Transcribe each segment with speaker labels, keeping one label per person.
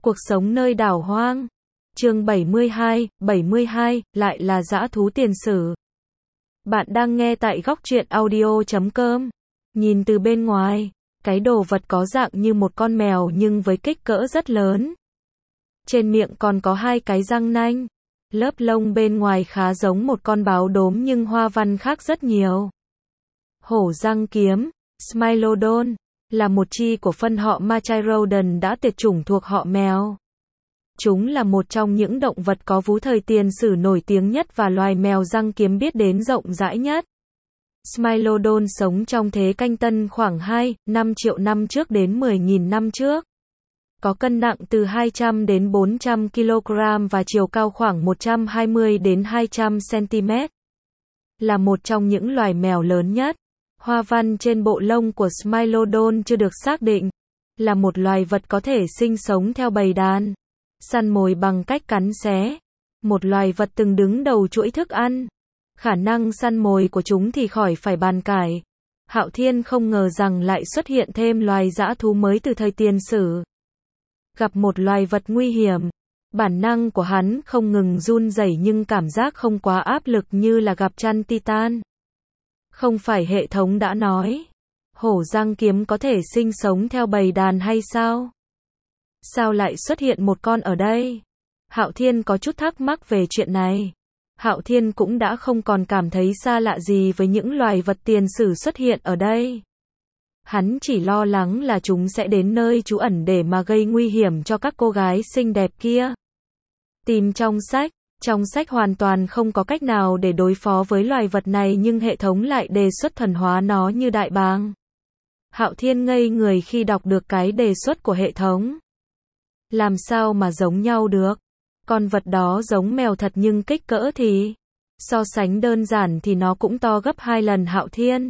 Speaker 1: Cuộc sống nơi đảo hoang. Chương 72, lại là dã thú tiền sử. Bạn đang nghe tại góc truyện audio.com. Nhìn từ bên ngoài, cái đồ vật có dạng như một con mèo nhưng với kích cỡ rất lớn. Trên miệng còn có hai cái răng nanh. Lớp lông bên ngoài khá giống một con báo đốm nhưng hoa văn khác rất nhiều. Hổ răng kiếm, Smilodon, là một chi của phân họ Machairodon đã tuyệt chủng thuộc họ mèo. Chúng là một trong những động vật có vú thời tiền sử nổi tiếng nhất và loài mèo răng kiếm biết đến rộng rãi nhất. Smilodon sống trong thế canh tân khoảng 2-5 triệu năm trước đến 10.000 năm trước. Có cân nặng từ 200 đến 400 kg và chiều cao khoảng 120 đến 200 cm. Là một trong những loài mèo lớn nhất. Hoa văn trên bộ lông của Smilodon chưa được xác định. Là một loài vật có thể sinh sống theo bầy đàn, săn mồi bằng cách cắn xé. Một loài vật từng đứng đầu chuỗi thức ăn. Khả năng săn mồi của chúng thì khỏi phải bàn cãi. Hạo Thiên không ngờ rằng lại xuất hiện thêm loài dã thú mới từ thời tiền sử. Gặp một loài vật nguy hiểm, bản năng của hắn không ngừng run rẩy nhưng cảm giác không quá áp lực như là gặp chăn Titan. Không phải hệ thống đã nói, hổ răng kiếm có thể sinh sống theo bầy đàn hay sao? Sao lại xuất hiện một con ở đây? Hạo Thiên có chút thắc mắc về chuyện này. Hạo Thiên cũng đã không còn cảm thấy xa lạ gì với những loài vật tiền sử xuất hiện ở đây. Hắn chỉ lo lắng là chúng sẽ đến nơi trú ẩn để mà gây nguy hiểm cho các cô gái xinh đẹp kia. Tìm trong sách hoàn toàn không có cách nào để đối phó với loài vật này nhưng hệ thống lại đề xuất thuần hóa nó như đại bàng. Hạo Thiên ngây người khi đọc được cái đề xuất của hệ thống. Làm sao mà giống nhau được? Con vật đó giống mèo thật nhưng kích cỡ thì, so sánh đơn giản thì nó cũng to gấp 2 lần Hạo Thiên.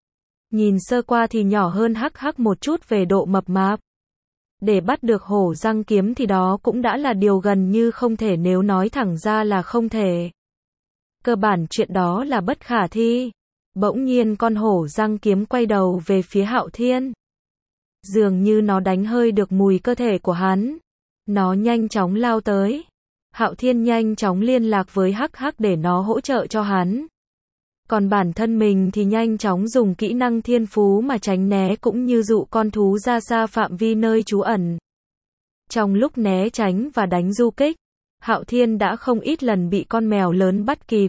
Speaker 1: Nhìn sơ qua thì nhỏ hơn hắc một chút về độ mập mạp. Để bắt được hổ răng kiếm thì đó cũng đã là điều gần như không thể, nếu nói thẳng ra là không thể. Cơ bản chuyện đó là bất khả thi. Bỗng nhiên con hổ răng kiếm quay đầu về phía Hạo Thiên. Dường như nó đánh hơi được mùi cơ thể của hắn. Nó nhanh chóng lao tới. Hạo Thiên nhanh chóng liên lạc với hắc để nó hỗ trợ cho hắn. Còn bản thân mình thì nhanh chóng dùng kỹ năng thiên phú mà tránh né cũng như dụ con thú ra xa phạm vi nơi trú ẩn. Trong lúc né tránh và đánh du kích, Hạo Thiên đã không ít lần bị con mèo lớn bắt kịp.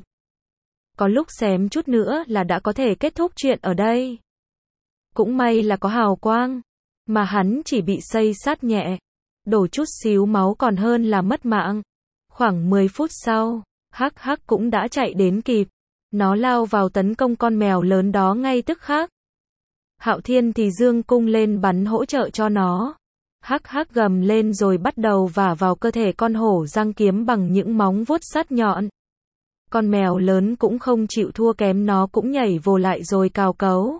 Speaker 1: Có lúc xém chút nữa là đã có thể kết thúc chuyện ở đây. Cũng may là có hào quang, mà hắn chỉ bị xây sát nhẹ, đổ chút xíu máu còn hơn là mất mạng. Khoảng 10 phút sau, hắc cũng đã chạy đến kịp. Nó lao vào tấn công con mèo lớn đó ngay tức khắc. Hạo Thiên thì giương cung lên bắn hỗ trợ cho nó. Hắc gầm lên rồi bắt đầu vả vào cơ thể con hổ răng kiếm bằng những móng vuốt sắc nhọn. Con mèo lớn cũng không chịu thua kém, nó cũng nhảy vồ lại rồi cào cấu.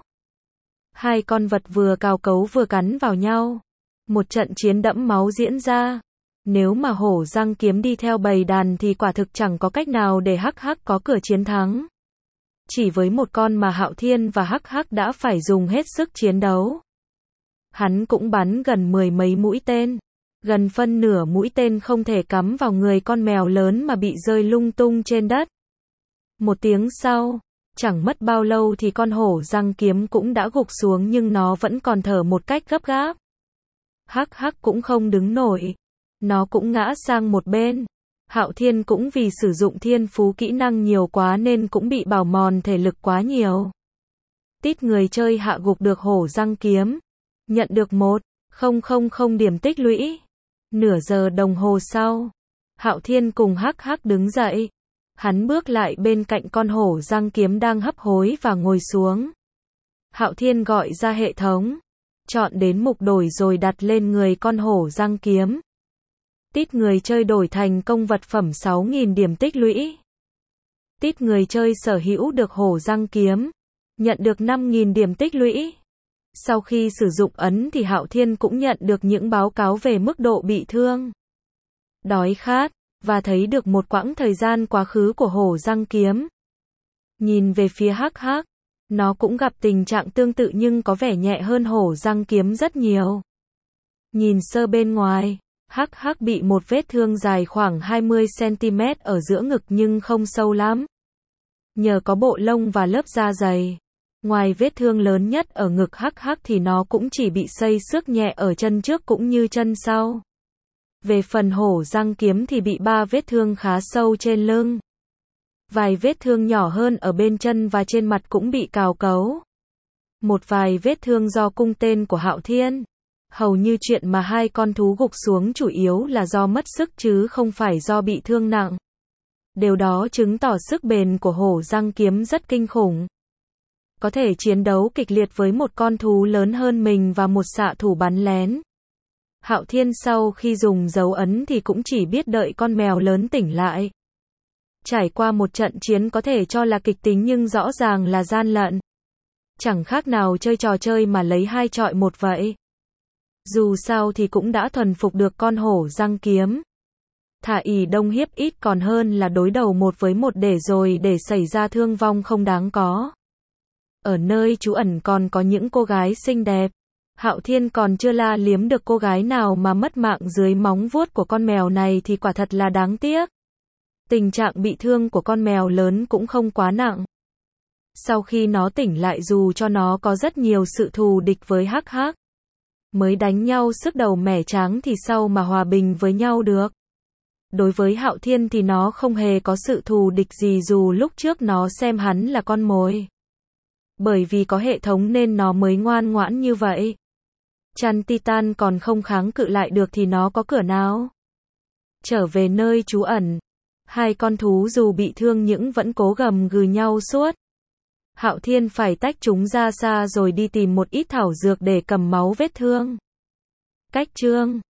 Speaker 1: Hai con vật vừa cào cấu vừa cắn vào nhau. Một trận chiến đẫm máu diễn ra. Nếu mà hổ răng kiếm đi theo bầy đàn thì quả thực chẳng có cách nào để hắc có cửa chiến thắng. Chỉ với một con mà Hạo Thiên và hắc đã phải dùng hết sức chiến đấu. Hắn cũng bắn gần 10 mấy mũi tên. Gần phân nửa mũi tên không thể cắm vào người con mèo lớn mà bị rơi lung tung trên đất. Một tiếng sau, chẳng mất bao lâu thì con hổ răng kiếm cũng đã gục xuống nhưng nó vẫn còn thở một cách gấp gáp. Hắc cũng không đứng nổi. Nó cũng ngã sang một bên. Hạo Thiên cũng vì sử dụng thiên phú kỹ năng nhiều quá nên cũng bị bào mòn thể lực quá nhiều. Tít người chơi hạ gục được hổ răng kiếm. Nhận được 1,000 điểm tích lũy. Nửa giờ đồng hồ sau, Hạo Thiên cùng hắc đứng dậy. Hắn bước lại bên cạnh con hổ răng kiếm đang hấp hối và ngồi xuống. Hạo Thiên gọi ra hệ thống. Chọn đến mục đổi rồi đặt lên người con hổ răng kiếm. Tít người chơi đổi thành công vật phẩm 6.000 điểm tích lũy. Tít người chơi sở hữu được hổ răng kiếm. Nhận được 5.000 điểm tích lũy. Sau khi sử dụng ấn thì Hạo Thiên cũng nhận được những báo cáo về mức độ bị thương, đói khát, và thấy được một quãng thời gian quá khứ của hổ răng kiếm. Nhìn về phía hắc, nó cũng gặp tình trạng tương tự nhưng có vẻ nhẹ hơn hổ răng kiếm rất nhiều. Nhìn sơ bên ngoài, Hắc Hắc bị một vết thương dài khoảng 20 cm ở giữa ngực nhưng không sâu lắm. Nhờ có bộ lông và lớp da dày. Ngoài vết thương lớn nhất ở ngực Hắc Hắc thì nó cũng chỉ bị xây xước nhẹ ở chân trước cũng như chân sau. Về phần hổ răng kiếm thì bị 3 vết thương khá sâu trên lưng. Vài vết thương nhỏ hơn ở bên chân và trên mặt cũng bị cào cấu. Một vài vết thương do cung tên của Hạo Thiên. Hầu như chuyện mà hai con thú gục xuống chủ yếu là do mất sức chứ không phải do bị thương nặng. Điều đó chứng tỏ sức bền của hổ răng kiếm rất kinh khủng. Có thể chiến đấu kịch liệt với một con thú lớn hơn mình và một xạ thủ bắn lén. Hạo Thiên sau khi dùng dấu ấn thì cũng chỉ biết đợi con mèo lớn tỉnh lại. Trải qua một trận chiến có thể cho là kịch tính nhưng rõ ràng là gian lận. Chẳng khác nào chơi trò chơi mà lấy 2 chọi 1 vậy. Dù sao thì cũng đã thuần phục được con hổ răng kiếm. Thà ỷ đông hiếp ít còn hơn là đối đầu 1 với 1 để xảy ra thương vong không đáng có. Ở nơi trú ẩn còn có những cô gái xinh đẹp. Hạo Thiên còn chưa la liếm được cô gái nào mà mất mạng dưới móng vuốt của con mèo này thì quả thật là đáng tiếc. Tình trạng bị thương của con mèo lớn cũng không quá nặng. Sau khi nó tỉnh lại dù cho nó có rất nhiều sự thù địch với Hắc Hắc. Mới đánh nhau sức đầu mẻ tráng thì sau mà hòa bình với nhau được. Đối với Hạo Thiên thì nó không hề có sự thù địch gì dù lúc trước nó xem hắn là con mồi. Bởi vì có hệ thống nên nó mới ngoan ngoãn như vậy. Chăn Titan còn không kháng cự lại được thì nó có cửa nào? Trở về nơi trú ẩn. Hai con thú dù bị thương nhưng vẫn cố gầm gừ nhau suốt. Hạo Thiên phải tách chúng ra xa rồi đi tìm một ít thảo dược để cầm máu vết thương. Cách chương